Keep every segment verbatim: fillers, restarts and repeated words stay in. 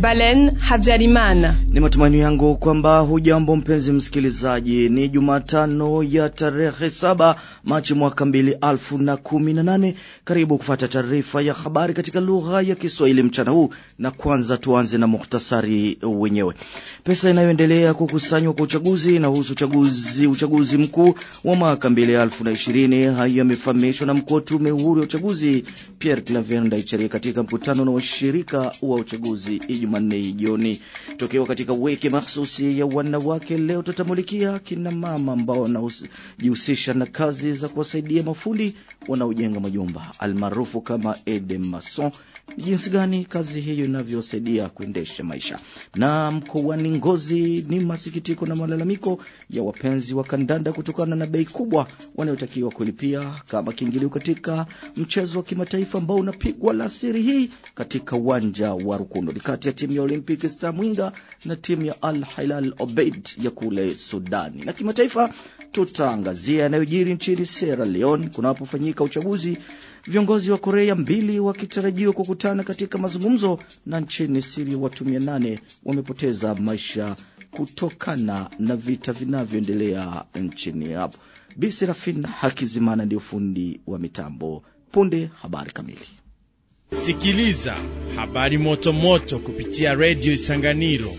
Balen Habyarimana. Ni matumaini yangu kwamba hujambo mpenzi msikilizaji. Ni Jumatano ya tarehe saba Machi mwaka mbili alfu na kumi na nane. Karibu kufuata taarifa ya habari katika lugha ya Kiswahili mchana huu, na kwanza tuanze na muhtasari wenyewe. Pesa inayoendelea kukusanywa kwa uchaguzi na husu uchaguzi uchaguzi mkuu wa mwaka mbili alfu na ishirini haya yamefahamishwa na mkuu wa tume huru ya uchaguzi Pierre Claver Ndayicariye katika mkutano na washirika wa uchaguzi Jumanne jioni. Tokeo katika wiki mahsusi ya wanawake, leo tutamulikia kina mama ambao wanajihusisha na kazi za kuwasaidia mafundi wanaojenga majumba almaarufu kama aide mason, jinsi gani kazi hiyo inavyosaidia kuendesha maisha. Na mkoani Ngozi ni masikitiko na malalamiko ya wapenzi wa kandanda kutokana na bei kubwa wanayotakiwa kulipia kama kiingilio katika mchezo wa kimataifa ambao unapigwa alasiri hii katika uwanja wa Rukundo kati ya timu ya Olympic Star Mwinga na timu ya Al Hilal Obeid ya kule Sudani. Na kimataifa tutaangazia yanayojiri nchini Sierra Leone kunapofanyika uchaguzi, viongozi wa Korea mbili wakitarajiwa kukutana katika mazungumzo, na nchini Syria watu mia nane wamepoteza maisha kutokana na vita vinavyoendelea nchini hapo. Bi Serafin Hakizimana ndio fundi wa mitambo. Punde habari kamili. Sikiliza habari moto moto kupitia Radio Isanganiro.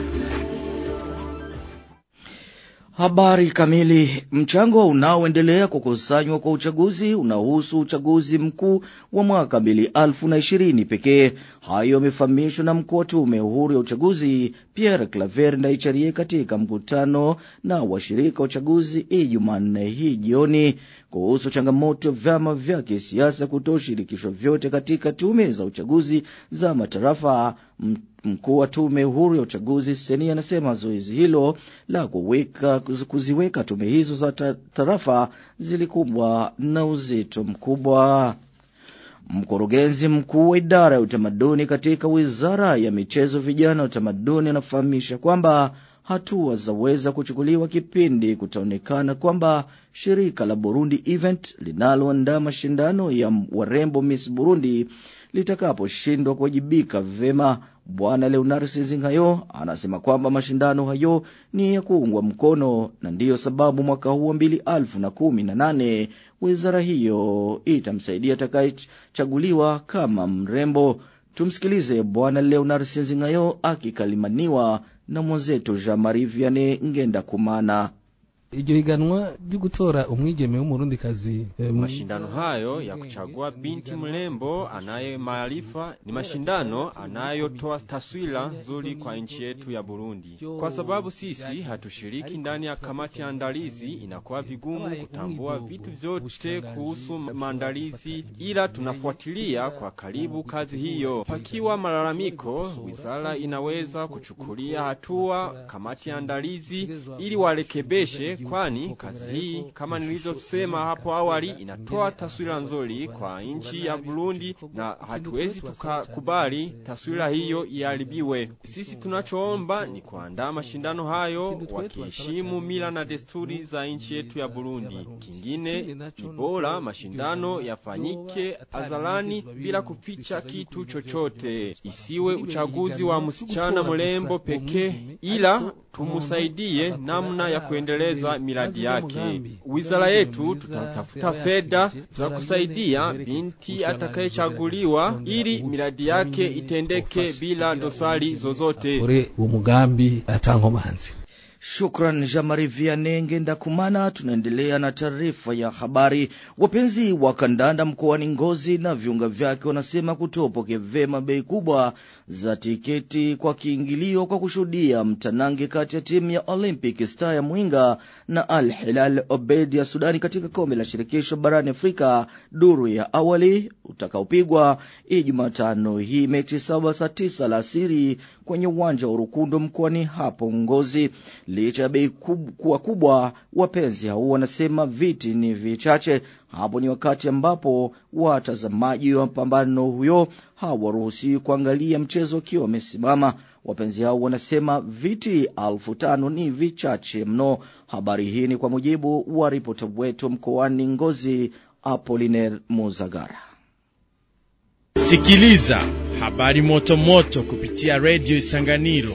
Habari kamili. Mchango unaoendelea kukusanywa kwa uchaguzi unahusu uchaguzi mkuu wa mwaka mbili alfu na ishirini pekee. Hayo yamefahamishwa na mkuu wa tume huru ya uchaguzi Pierre Claver Ndayicariye katika mkutano na washirika wa uchaguzi Jumanne hii jioni kuhusu changamoto ya vyama vya kisiasa kutoshirikishwa vyote katika tume za uchaguzi za matarafa. Mkuu wa tume huru ya uchaguzi Seni anasema zoezi hilo la kuweka kuziweka tume hizo za tarafa zilikumbwa na uzito mkubwa. Mkurugenzi mkuu wa idara ya utamaduni katika Wizara ya Michezo, Vijana na Utamaduni anafahamisha kwamba hatua zaweza kuchukuliwa kipindi kutaonekana kwamba shirika la Burundi Event linaloandaa mashindano ya warembo Miss Burundi litakaposhindwa kuwajibika vema. Bwana Leonard Sinzingayo anasema kwamba mashindano hayo ni ya kuungwa mkono, na ndiyo sababu mwaka huu mbili alfu na kumi na nane wizara hiyo itamsaidia atakayechaguliwa kama mrembo. Tumsikilize Bwana Leonard Sinzingayo akikalimaniwa na mwenzetu Jean-Marie Vianney Ngenda Kumana. Iryo higanwa ryo gutora umwigeme w'umurundikazi. Mashindano hayo ya kuchagua binti mrembo anaye maarifa ni mashindano anayotoa taswira nzuri kwa nchi yetu ya Burundi. Kwa sababu sisi hatushiriki ndani ya kamati ya andalizi, inakuwa vigumu kutambua vitu vyote kuhusu maandalizi, ila tunafuatilia kwa karibu kazi hiyo. Pakiwa malalamiko, wizara inaweza kuchukulia hatua kamati ya andalizi ili warekebeshe, kwani kazi hii kama nilizosema hapo awali inatoa taswira nzuri kwa nchi ya Burundi, na hatuwezi tukakubali taswira hiyo iharibiwe. Sisi tunachoomba ni kuandaa mashindano hayo wakiheshimu mila na desturi za nchi yetu ya Burundi. Kingine ni bora mashindano yafanyike hadharani bila kuficha kitu chochote. Isiwe uchaguzi wa msichana mrembo pekee, ila tumusaidie namna ya kuendeleza miradi yake. Wizara yetu tutatafuta fedha za kusaidia binti atakayechaguliwa ili miradi yake itendeke bila dosari zozote. Ore umugambi atankomanzi. Shukran Jean-Marie Vianney Ngenda Kumana. Tunaendelea na taarifa ya habari. Wapenzi wa kandanda mkoani Ngozi na viunga vyake wanasema kutopokea vema bei kubwa za tiketi kwa kiingilio kwa kushuhudia mtanange kati ya timu ya Olympic Star ya Mwinga na Al Hilal Obeid ya Sudani katika kombe la shirikisho barani Afrika duru ya awali utakaopigwa Jumatano hii Machi saba saa tisa alasiri kwenye uwanja wa Rukundo mkoani hapo Ngozi. Licha ya bei kuwa kubwa, wapenzi hao wanasema viti ni vichache. Hapo ni wakati ambapo watazamaji wa pambano huyo hawaruhusi kuangalia mchezo ukiwa umesimama. Wapenzi hao wanasema viti elfu tano ni vichache mno. Habari hii ni kwa mujibu wa ripota wetu mkoani Ngozi Apollinaire Muzagara. Sikiliza Habari moto moto kupitia Radio Isanganiro.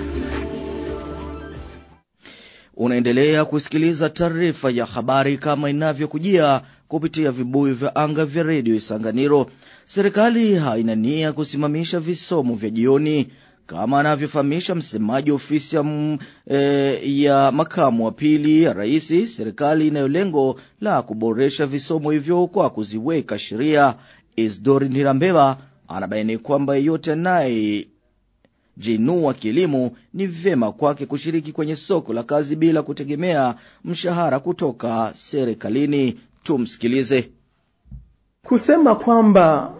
Unaendelea kusikiliza taarifa ya habari kama inavyokujia kupitia vibuyu vya anga vya Radio Isanganiro. Serikali haina nia kusimamisha visomo vya jioni kama anavyofahamisha msemaji ofisi ya, m, e, ya makamu wa pili ya rais. Serikali inayo lengo la kuboresha visomo hivyo kwa kuziweka sheria. Isdori Nirambeba anabaini kwamba yeyote naye jinua kielimu ni vema kwake kushiriki kwenye soko la kazi bila kutegemea mshahara kutoka serikalini. Tumsikilize. Kusema kwamba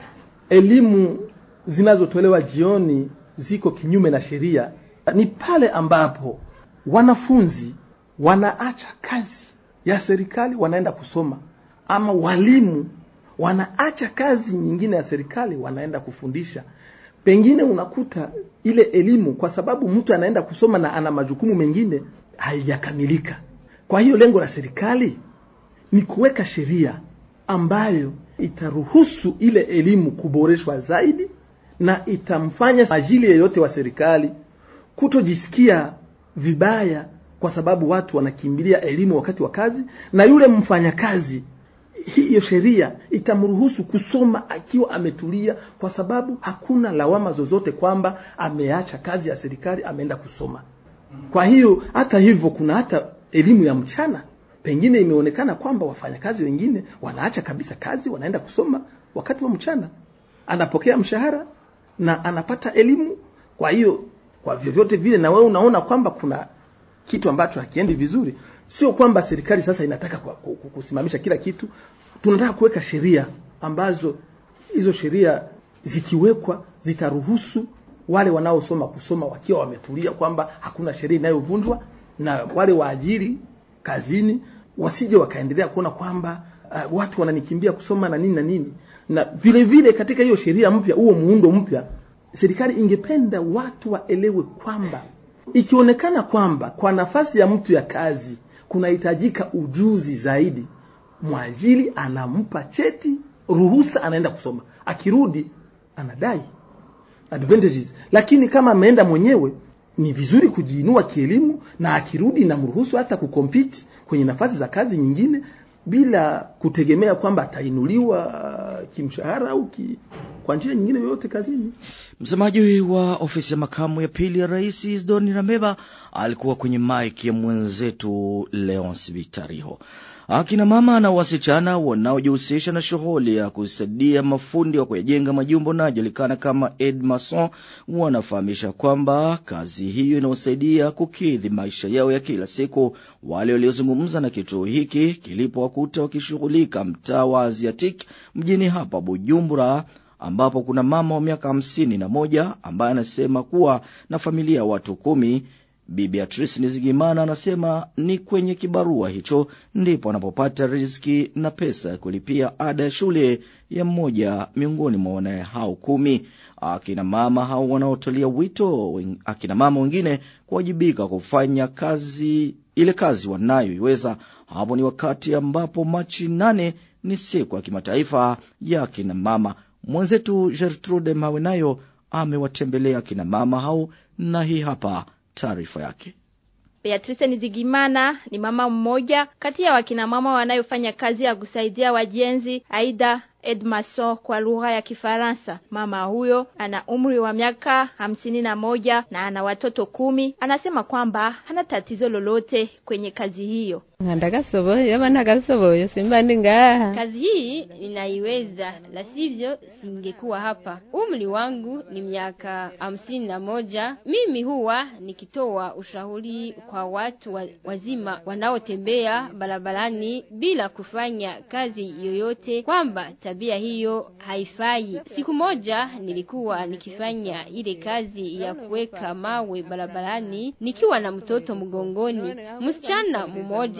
elimu zinazotolewa jioni ziko kinyume na sheria ni pale ambapo wanafunzi wanaacha kazi ya serikali wanaenda kusoma, ama walimu wanaacha kazi nyingine ya serikali wanaenda kufundisha. Pengine unakuta ile elimu, kwa sababu mtu anaenda kusoma na ana majukumu mengine, haijakamilika. Kwa hiyo lengo la serikali ni kuweka sheria ambayo itaruhusu ile elimu kuboreshwa zaidi, na itamfanya ajili yeyote wa serikali kutojisikia vibaya kwa sababu watu wanakimbilia elimu wakati wa kazi, na yule mfanyakazi hiyo sheria itamruhusu kusoma akiwa ametulia, kwa sababu hakuna lawama zozote kwamba ameacha kazi ya serikali ameenda kusoma. Kwa hiyo hata hivyo kuna hata elimu ya mchana. Pengine imeonekana kwamba wafanyakazi wengine wanaacha kabisa kazi wanaenda kusoma wakati wa mchana, anapokea mshahara na anapata elimu. Kwa hiyo kwa vyovyote vile na wewe unaona kwamba kuna kitu ambacho hakiendi vizuri. Sio kwamba serikali sasa inataka kusimamisha kila kitu. Tunataka kuweka sheria ambazo hizo sheria zikiwekwa zitaruhusu wale wanaosoma kusoma wakiwa wametulia, kwamba hakuna sheria inayovunjwa, na wale waajiri kazini wasije wakaendelea kuona kwamba uh, watu wananikimbia kusoma na nini na nini. Na vile vile katika hiyo sheria mpya, huo muundo mpya, serikali ingependa watu waelewe kwamba ikionekana kwamba kwa nafasi ya mtu ya kazi kunahitajika ujuzi zaidi, mwajiri anampa cheti, ruhusa, anaenda kusoma. Akirudi anadai advantages. Lakini kama ameenda mwenyewe, ni vizuri kujiinua kielimu, na akirudi na mruhusu hata kucompete kwenye nafasi za kazi nyingine bila kutegemea kwamba atainuliwa kimshahara au ki, kwa njia nyingine yoyote kazini. Msemaji wa ofisi ya makamu ya pili ya rais Isdoni Rameba alikuwa kwenye mic ya mwenzetu Leonce Vitariho. Akina mama na wasichana wanaojihusisha na shughuli ya kusaidia mafundi wa kujenga majumbo na julikana kama aide mason wanafahamisha kwamba kazi hiyo inawasaidia kukidhi maisha yao ya kila siku. Wale waliozungumza na kituo hiki kilipowakuta wakishughulika mtaa wa Asiatic mjini hapa Bujumbura, ambapo kuna mama wa miaka hamsini na moja ambaye anasema kuwa na familia ya watu kumi. Bibi Beatrice Nizigimana anasema ni kwenye kibarua hicho ndipo anapopata riziki na pesa ya kulipia ada ya shule ya mmoja miongoni mwa wanae hao kumi. Akina mama hao wanaotolia wito akina mama wengine kuwajibika kufanya kazi ile kazi wanayoiweza. Hapo ni wakati ambapo Machi nane ni siku ya kimataifa ya akina mama. Mwenzetu Gertrude Mawenayo amewatembelea akina mama hao na hii hapa taarifa yake. Beatrice Nizigimana ni mama mmoja kati ya wakina mama wanayofanya kazi ya kusaidia wajenzi aida aide mason kwa lugha ya Kifaransa. Mama huyo ana umri wa miaka hamsini na moja na ana watoto kumi. Anasema kwamba hana tatizo lolote kwenye kazi hiyo. Ndagasoboye abana gasoboye simbandi ngaha. Kazi hii ninaiweza, la sivyo singekuwa hapa. Umri wangu ni miaka hamsini na moja. Mimi huwa nikitoa ushauri kwa watu wa, wazima wanaotembea barabarani bila kufanya kazi yoyote kwamba tabia hiyo haifai. Siku moja nilikuwa nikifanya ile kazi ya kuweka mawe barabarani nikiwa na mtoto mgongoni. Msichana mmoja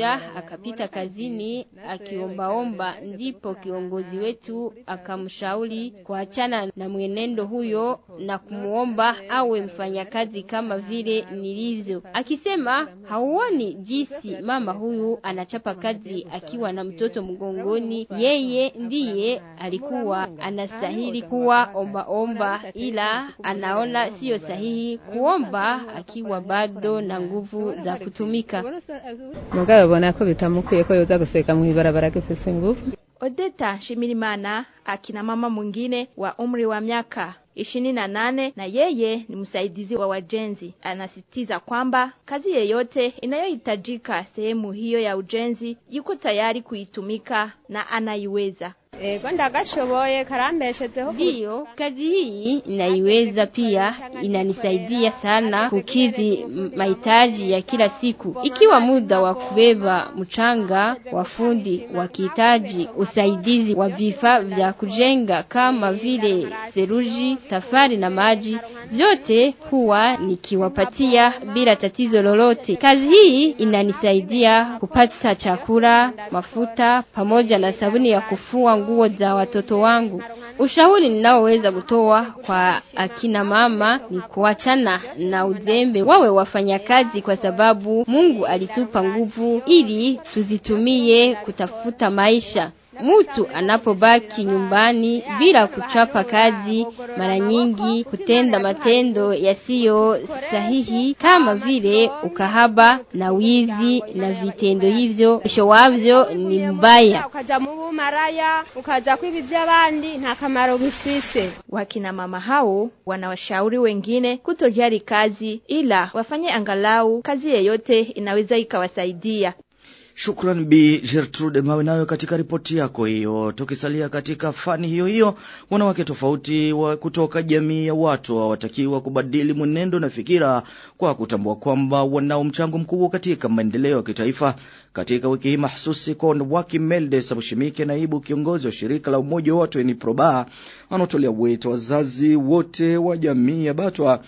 mmoja akapita kazini akiombaomba, ndipo kiongozi wetu akamshauri kuachana na mwenendo huyo na kumuomba awe mfanyakazi kama vile nilivyo, akisema hauoni jinsi mama huyu anachapa kazi akiwa na mtoto mgongoni. Yeye ndiye alikuwa anastahili kuwa omba omba, ila anaona sio sahihi kuomba akiwa bado na nguvu za kutumika. Mugabe bona ko bitamukuye ko yoza guseka mu ibarabara gifise nguvu. Odeta Shimirimana, akina mama mwingine wa umri wa miaka ishirini na nane na yeye ni msaidizi wa wajenzi, anasitiza kwamba kazi yeyote inayohitajika sehemu hiyo ya ujenzi yuko tayari kuitumika na anaiweza. Ego ndagashoboye karambeshejeho. Ndio, kazi hii naiweza, pia inanisaidia sana kukidhi mahitaji ya kila siku. Ikiwa muda wa kubeba mchanga, wafundi wakihitaji usaidizi wa vifaa vya kujenga kama vile seruji, tafari na maji, vyote huwa nikiwapatia bila tatizo lolote. Kazi hii inanisaidia kupata chakula, mafuta pamoja na sabuni ya kufua nguo za watoto wangu. Ushauri ninaoweza kutoa kwa akina mama ni kuachana na uzembe, wawe wafanyakazi, kwa sababu Mungu alitupa nguvu ili tuzitumie kutafuta maisha. Mtu anapobaki nyumbani bila kuchapa kazi, mara nyingi kutenda matendo yasiyo sahihi kama vile ukahaba na wizi, na vitendo hivyo mwisho wavyo ni mbaya. Ukaja mu maraya, ukaja kwibivya abandi, nta kamaro bifise. Wakina mama hao wanawashauri wengine kutojali kazi, ila wafanye angalau kazi yeyote inaweza ikawasaidia. Shukran Bi Gertrude Mawe nayo katika ripoti yako hiyo. Tukisalia katika fani hiyo hiyo, wanawake tofauti wa kutoka jamii ya watu hawatakiwa kubadili mwenendo na fikira kwa kutambua kwamba wanao mchango mkubwa katika maendeleo ya kitaifa. Katika wiki hii mahsusi kwa wanawake, Melde Sabushimike, naibu kiongozi wa shirika la umoja wa watu ni Proba, anatolea wito wazazi wote wa jamii ya Batwa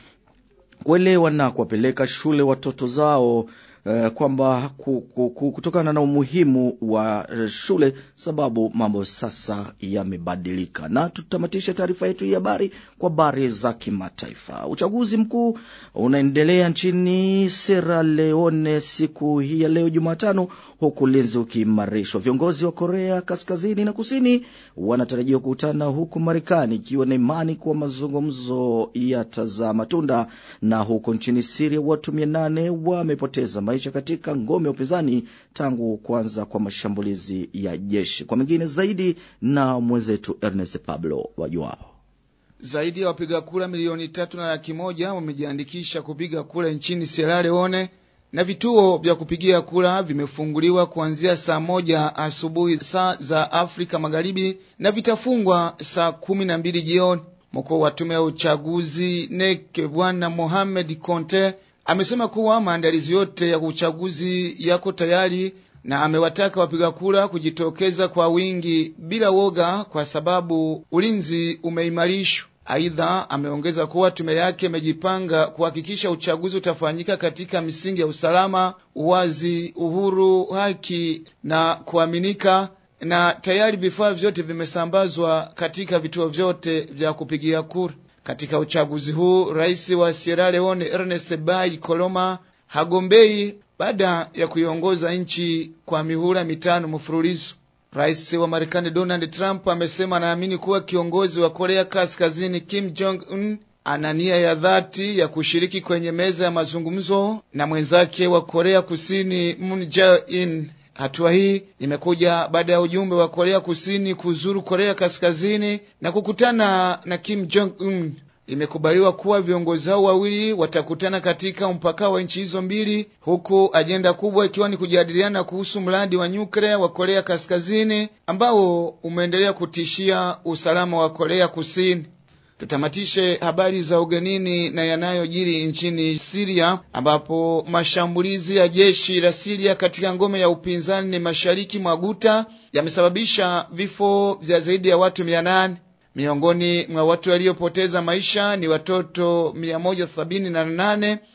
kuelewa na kuwapeleka shule watoto zao, Uh, kwamba kutokana na umuhimu wa shule, sababu mambo sasa yamebadilika. Na tutamatisha taarifa yetu ya habari kwa habari za kimataifa. Uchaguzi mkuu unaendelea nchini Sierra Leone siku hii ya leo Jumatano, huku ulinzi ukiimarishwa. Viongozi wa Korea Kaskazini na Kusini wanatarajiwa kukutana huku Marekani ikiwa na imani kwa mazungumzo yatazaa matunda. Na huko nchini Syria watu mia nane wamepoteza maisha katika ngome ya upinzani tangu kuanza kwa mashambulizi ya jeshi. Kwa mengine zaidi na mwenzetu Ernest Pablo Wajuao. Zaidi ya wapiga kura milioni tatu na laki moja wamejiandikisha kupiga kura nchini Sierra Leone, na vituo vya kupigia kura vimefunguliwa kuanzia saa moja asubuhi saa za Afrika Magharibi na vitafungwa saa kumi na mbili jioni. Mkuu wa tume ya uchaguzi N E C Bwana Mohamed Conte amesema kuwa maandalizi yote ya uchaguzi yako tayari, na amewataka wapiga kura kujitokeza kwa wingi bila woga kwa sababu ulinzi umeimarishwa. Aidha, ameongeza kuwa tume yake imejipanga kuhakikisha uchaguzi utafanyika katika misingi ya usalama, uwazi, uhuru, haki na kuaminika, na tayari vifaa vyote vimesambazwa katika vituo vyote vya kupigia kura. Katika uchaguzi huu, rais wa Sierra Leone Ernest Bai Koroma hagombei baada ya kuiongoza nchi kwa mihula mitano mfululizo. Rais wa Marekani Donald Trump amesema anaamini kuwa kiongozi wa Korea Kaskazini Kim Jong Un ana nia ya dhati ya kushiriki kwenye meza ya mazungumzo na mwenzake wa Korea Kusini Moon Jae-in. Hatua hii imekuja baada ya ujumbe wa Korea Kusini kuzuru Korea Kaskazini na kukutana na Kim Jong Un. Imekubaliwa kuwa viongozi hao wawili watakutana katika mpaka wa nchi hizo mbili, huku ajenda kubwa ikiwa ni kujadiliana kuhusu mradi wa nyuklia wa Korea Kaskazini ambao umeendelea kutishia usalama wa Korea Kusini. Tutamatishe habari za ugenini na yanayojiri nchini Syria, ambapo mashambulizi ya jeshi la Syria katika ngome ya upinzani mashariki mwa Ghouta yamesababisha vifo vya zaidi ya watu mia nane. Miongoni mwa watu waliopoteza maisha ni watoto mia moja sabini na nane.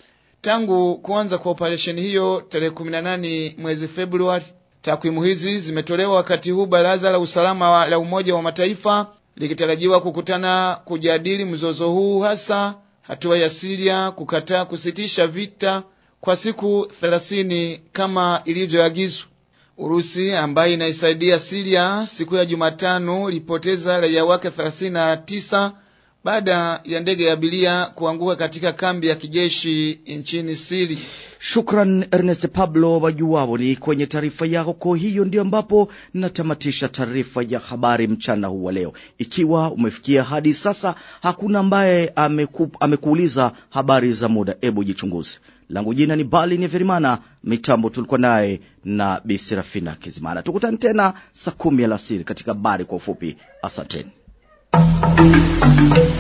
tangu kuanza kwa operesheni hiyo tarehe kumi na nane mwezi Februari. Takwimu hizi zimetolewa wakati huu Baraza la Usalama la Umoja wa Mataifa likitarajiwa kukutana kujadili mzozo huu, hasa hatua ya Syria kukataa kusitisha vita kwa siku thelathini kama ilivyoagizwa. Urusi ambaye inaisaidia Syria siku ya Jumatano ilipoteza raia wake thelathini na tisa baada ya ndege ya abiria kuanguka katika kambi ya kijeshi nchini Syria. Shukran Ernest Pablo Wajuwao ni kwenye taarifa yako. Kwa hiyo ndio ambapo natamatisha taarifa ya habari mchana huu wa leo. Ikiwa umefikia hadi sasa hakuna ambaye ameku, amekuuliza habari za muda, ebu jichunguze. Langu jina ni Bali ni Verimana, mitambo tulikuwa naye na Bi Serafina Kizimana. Tukutane tena saa kumi alasiri katika habari kwa ufupi. Asanteni.